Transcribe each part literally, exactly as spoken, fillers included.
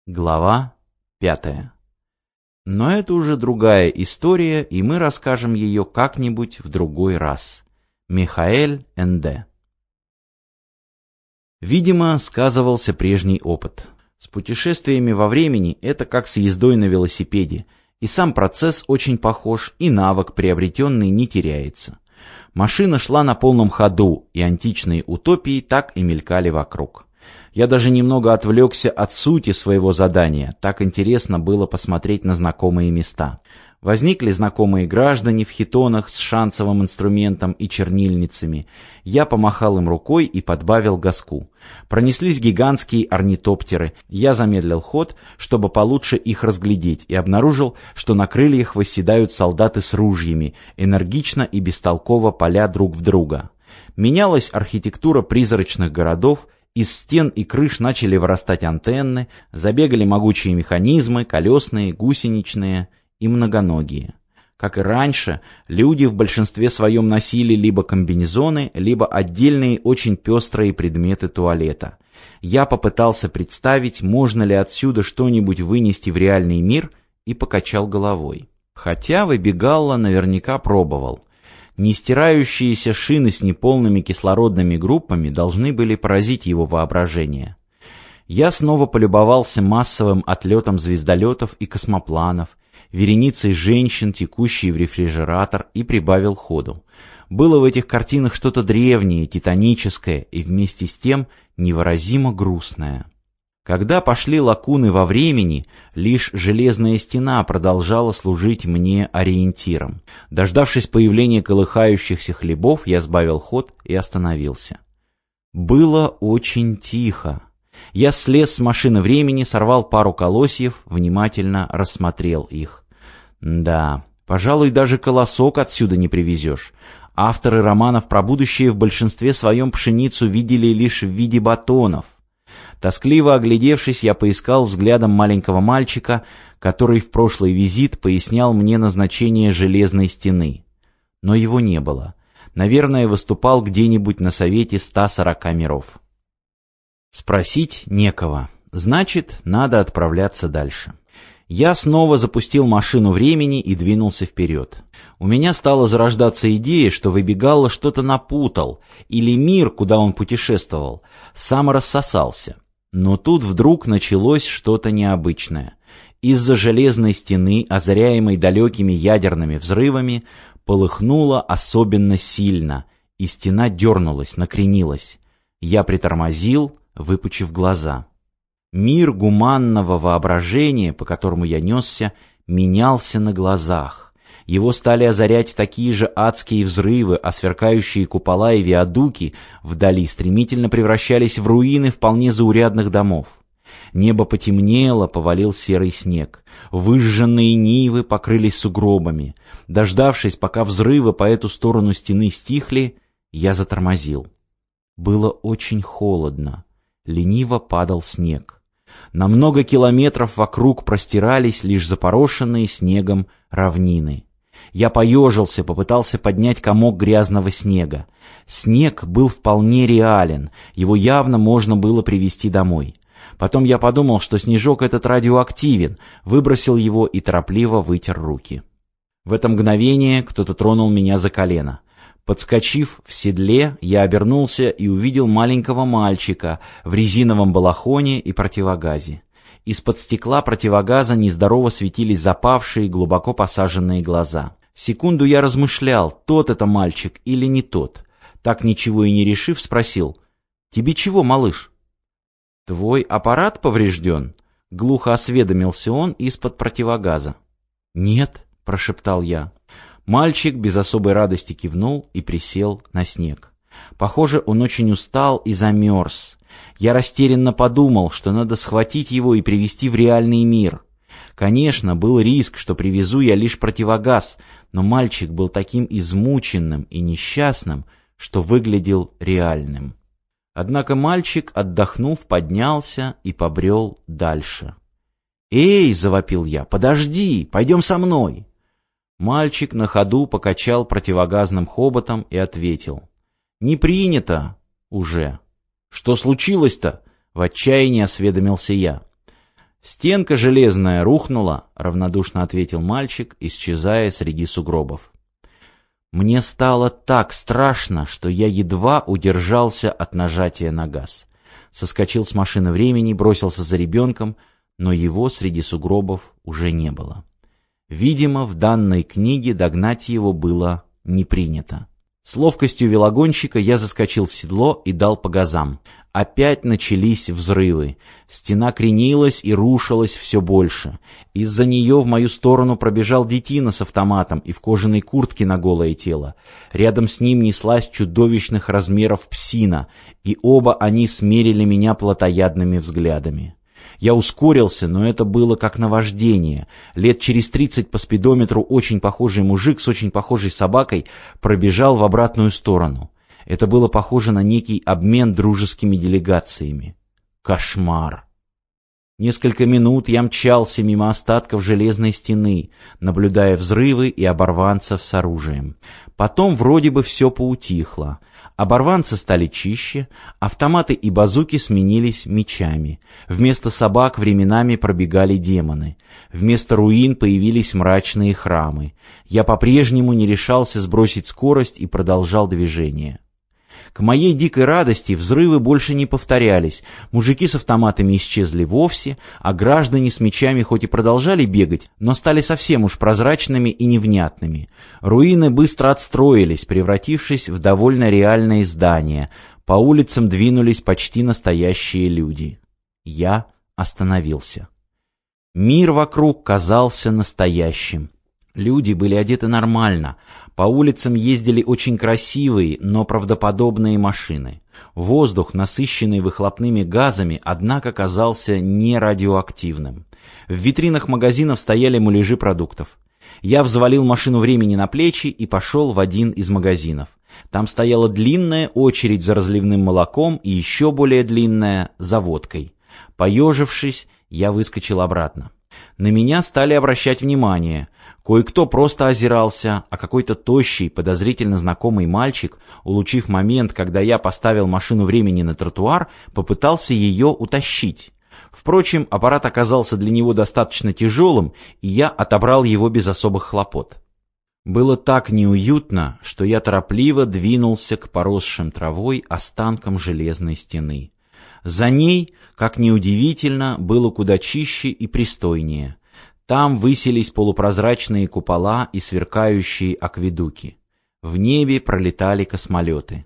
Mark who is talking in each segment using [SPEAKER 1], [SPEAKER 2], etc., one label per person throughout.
[SPEAKER 1] Глава пятая. Но это уже другая история, и мы расскажем ее как-нибудь в другой раз. Михаэль Энде. Видимо, сказывался прежний опыт. С путешествиями во времени это как с ездой на велосипеде, и сам процесс очень похож, и навык приобретенный не теряется. Машина шла на полном ходу, и античные утопии так и мелькали вокруг. Я даже немного отвлекся от сути своего задания, так интересно было посмотреть на знакомые места. Возникли знакомые граждане в хитонах с шансовым инструментом и чернильницами. Я помахал им рукой и подбавил газку. Пронеслись гигантские орнитоптеры. Я замедлил ход, чтобы получше их разглядеть, и обнаружил, что на крыльях восседают солдаты с ружьями, энергично и бестолково паля друг в друга. Менялась архитектура призрачных городов. Из стен и крыш начали вырастать антенны, забегали могучие механизмы, колесные, гусеничные и многоногие. Как и раньше, люди в большинстве своем носили либо комбинезоны, либо отдельные очень пестрые предметы туалета. Я попытался представить, можно ли отсюда что-нибудь вынести в реальный мир, и покачал головой. Хотя выбегалла наверняка пробовал. Нестирающиеся шины с неполными кислородными группами должны были поразить его воображение. Я снова полюбовался массовым отлетом звездолетов и космопланов, вереницей женщин, текущей в рефрижератор, и прибавил ходу. Было в этих картинах что-то древнее, титаническое и вместе с тем невыразимо грустное. Когда пошли лакуны во времени, лишь железная стена продолжала служить мне ориентиром. Дождавшись появления колыхающихся хлебов, я сбавил ход и остановился. Было очень тихо. Я слез с машины времени, сорвал пару колосьев, внимательно рассмотрел их. Да, пожалуй, даже колосок отсюда не привезешь. Авторы романов про будущее в большинстве своем пшеницу видели лишь в виде батонов. Тоскливо оглядевшись, я поискал взглядом маленького мальчика, который в прошлый визит пояснял мне назначение железной стены. Но его не было. Наверное, выступал где-нибудь на совете ста сорока миров. Спросить некого. Значит, надо отправляться дальше. Я снова запустил машину времени и двинулся вперед. У меня стала зарождаться идея, что выбегалла что-то напутал, или мир, куда он путешествовал, сам рассосался. Но тут вдруг началось что-то необычное. Из-за железной стены, озаряемой далекими ядерными взрывами, полыхнуло особенно сильно, и стена дернулась, накренилась. Я притормозил, выпучив глаза. Мир гуманного воображения, по которому я несся, менялся на глазах. Его стали озарять такие же адские взрывы, а сверкающие купола и виадуки вдали стремительно превращались в руины вполне заурядных домов. Небо потемнело, повалил серый снег. Выжженные нивы покрылись сугробами. Дождавшись, пока взрывы по эту сторону стены стихли, я затормозил. Было очень холодно. Лениво падал снег. На много километров вокруг простирались лишь запорошенные снегом равнины. Я поежился, попытался поднять комок грязного снега. Снег был вполне реален, его явно можно было привезти домой. Потом я подумал, что снежок этот радиоактивен, выбросил его и торопливо вытер руки. В это мгновение кто-то тронул меня за колено. Подскочив в седле, я обернулся и увидел маленького мальчика в резиновом балахоне и противогазе. Из-под стекла противогаза нездорово светились запавшие, глубоко посаженные глаза. Секунду я размышлял, тот это мальчик или не тот. Так ничего и не решив, спросил: «Тебе чего, малыш?» «Твой аппарат поврежден?» — глухо осведомился он из-под противогаза. «Нет», — прошептал я. Мальчик без особой радости кивнул и присел на снег. Похоже, он очень устал и замерз. Я растерянно подумал, что надо схватить его и привести в реальный мир. Конечно, был риск, что привезу я лишь противогаз, но мальчик был таким измученным и несчастным, что выглядел реальным. Однако мальчик, отдохнув, поднялся и побрел дальше. «Эй!» — завопил я. «Подожди! Пойдем со мной!» Мальчик на ходу покачал противогазным хоботом и ответил: «Не принято уже». «Что случилось-то?» — в отчаянии осведомился я. «Стенка железная рухнула», — равнодушно ответил мальчик, исчезая среди сугробов. Мне стало так страшно, что я едва удержался от нажатия на газ. Соскочил с машины времени, бросился за ребенком, но его среди сугробов уже не было. Видимо, в данной книге догнать его было не принято. С ловкостью велогонщика я заскочил в седло и дал по газам. Опять начались взрывы. Стена кренилась и рушилась все больше. Из-за нее в мою сторону пробежал детина с автоматом и в кожаной куртке на голое тело. Рядом с ним неслась чудовищных размеров псина, и оба они смерили меня плотоядными взглядами. Я ускорился, но это было как наваждение. Лет через тридцать по спидометру очень похожий мужик с очень похожей собакой пробежал в обратную сторону. Это было похоже на некий обмен дружескими делегациями. Кошмар! Несколько минут я мчался мимо остатков железной стены, наблюдая взрывы и оборванцев с оружием. Потом вроде бы все поутихло. Оборванцы стали чище, автоматы и базуки сменились мечами. Вместо собак временами пробегали демоны. Вместо руин появились мрачные храмы. Я по-прежнему не решался сбросить скорость и продолжал движение. К моей дикой радости взрывы больше не повторялись, мужики с автоматами исчезли вовсе, а граждане с мечами хоть и продолжали бегать, но стали совсем уж прозрачными и невнятными. Руины быстро отстроились, превратившись в довольно реальные здания. По улицам двинулись почти настоящие люди. Я остановился. Мир вокруг казался настоящим. Люди были одеты нормально. По улицам ездили очень красивые, но правдоподобные машины. Воздух, насыщенный выхлопными газами, однако казался не радиоактивным. В витринах магазинов стояли муляжи продуктов. Я взвалил машину времени на плечи и пошел в один из магазинов. Там стояла длинная очередь за разливным молоком и еще более длинная за водкой. Поежившись, я выскочил обратно. На меня стали обращать внимание. Кое-кто просто озирался, а какой-то тощий, подозрительно знакомый мальчик, улучив момент, когда я поставил машину времени на тротуар, попытался ее утащить. Впрочем, аппарат оказался для него достаточно тяжелым, и я отобрал его без особых хлопот. Было так неуютно, что я торопливо двинулся к поросшим травой останкам железной стены. За ней, как ни удивительно, было куда чище и пристойнее. Там высились полупрозрачные купола и сверкающие акведуки. В небе пролетали космолеты.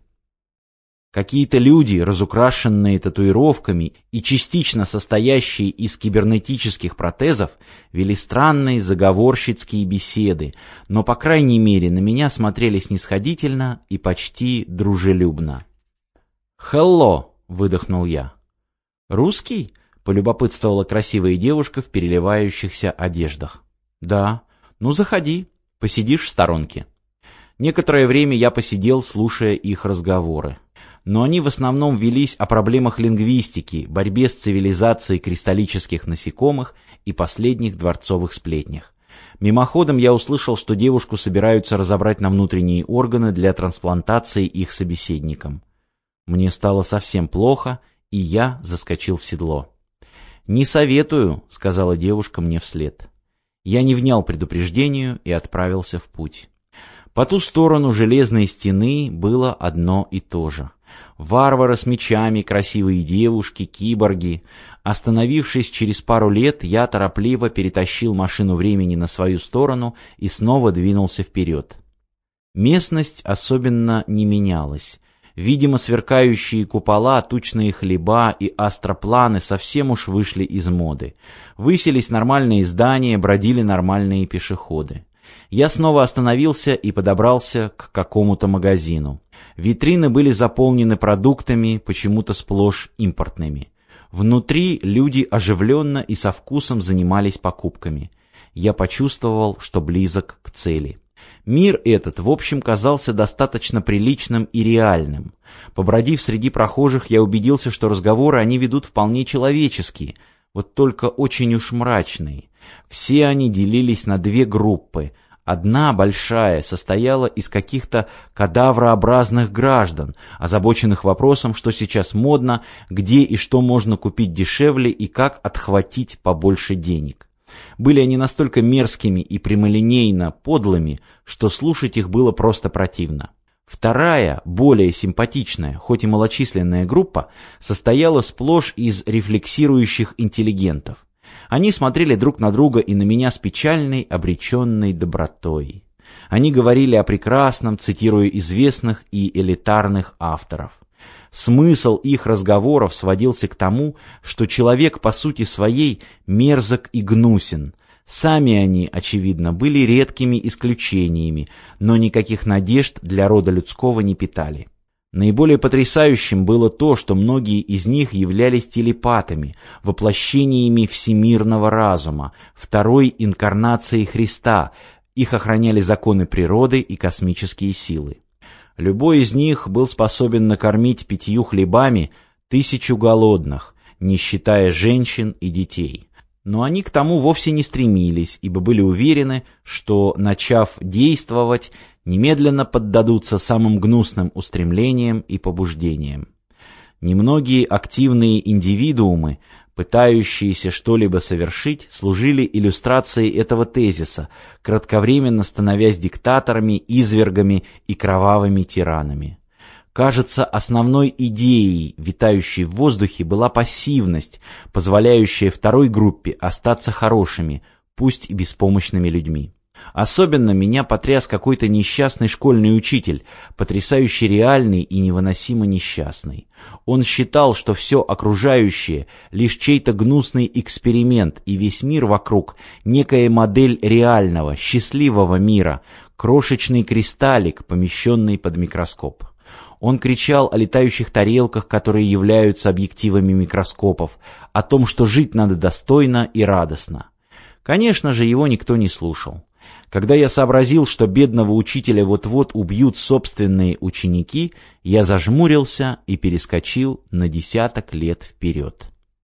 [SPEAKER 1] Какие-то люди, разукрашенные татуировками и частично состоящие из кибернетических протезов, вели странные заговорщицкие беседы, но, по крайней мере, на меня смотрели снисходительно и почти дружелюбно. «Хелло!» — выдохнул я. «Русский?» — полюбопытствовала красивая девушка в переливающихся одеждах. «Да. Ну, заходи. Посидишь в сторонке». Некоторое время я посидел, слушая их разговоры. Но они в основном велись о проблемах лингвистики, борьбе с цивилизацией кристаллических насекомых и последних дворцовых сплетнях. Мимоходом я услышал, что девушку собираются разобрать на внутренние органы для трансплантации их собеседникам. Мне стало совсем плохо, и я заскочил в седло. «Не советую», — сказала девушка мне вслед. Я не внял предупреждению и отправился в путь. По ту сторону железной стены было одно и то же. Варвары с мечами, красивые девушки, киборги. Остановившись через пару лет, я торопливо перетащил машину времени на свою сторону и снова двинулся вперед. Местность особенно не менялась. Видимо, сверкающие купола, тучные хлеба и астропланы совсем уж вышли из моды. Высились нормальные здания, бродили нормальные пешеходы. Я снова остановился и подобрался к какому-то магазину. Витрины были заполнены продуктами, почему-то сплошь импортными. Внутри люди оживленно и со вкусом занимались покупками. Я почувствовал, что близок к цели. Мир этот, в общем, казался достаточно приличным и реальным. Побродив среди прохожих, я убедился, что разговоры они ведут вполне человеческие, вот только очень уж мрачные. Все они делились на две группы. Одна большая состояла из каких-то кадаврообразных граждан, озабоченных вопросом, что сейчас модно, где и что можно купить дешевле и как отхватить побольше денег. Были они настолько мерзкими и прямолинейно подлыми, что слушать их было просто противно. Вторая, более симпатичная, хоть и малочисленная группа, состояла сплошь из рефлексирующих интеллигентов. Они смотрели друг на друга и на меня с печальной, обреченной добротой. Они говорили о прекрасном, цитируя известных и элитарных авторов. Смысл их разговоров сводился к тому, что человек по сути своей мерзок и гнусен. Сами они, очевидно, были редкими исключениями, но никаких надежд для рода людского не питали. Наиболее потрясающим было то, что многие из них являлись телепатами, воплощениями всемирного разума, второй инкарнацией Христа, их охраняли законы природы и космические силы. Любой из них был способен накормить пятью хлебами тысячу голодных, не считая женщин и детей. Но они к тому вовсе не стремились, ибо были уверены, что, начав действовать, немедленно поддадутся самым гнусным устремлениям и побуждениям. Немногие активные индивидуумы, пытающиеся что-либо совершить, служили иллюстрацией этого тезиса, кратковременно становясь диктаторами, извергами и кровавыми тиранами. Кажется, основной идеей, витающей в воздухе, была пассивность, позволяющая второй группе остаться хорошими, пусть и беспомощными людьми. Особенно меня потряс какой-то несчастный школьный учитель, потрясающе реальный и невыносимо несчастный. Он считал, что все окружающее — лишь чей-то гнусный эксперимент, и весь мир вокруг — некая модель реального, счастливого мира, крошечный кристаллик, помещенный под микроскоп. Он кричал о летающих тарелках, которые являются объективами микроскопов, о том, что жить надо достойно и радостно. Конечно же, его никто не слушал. Когда я сообразил, что бедного учителя вот-вот убьют собственные ученики, я зажмурился и перескочил на десяток лет вперед.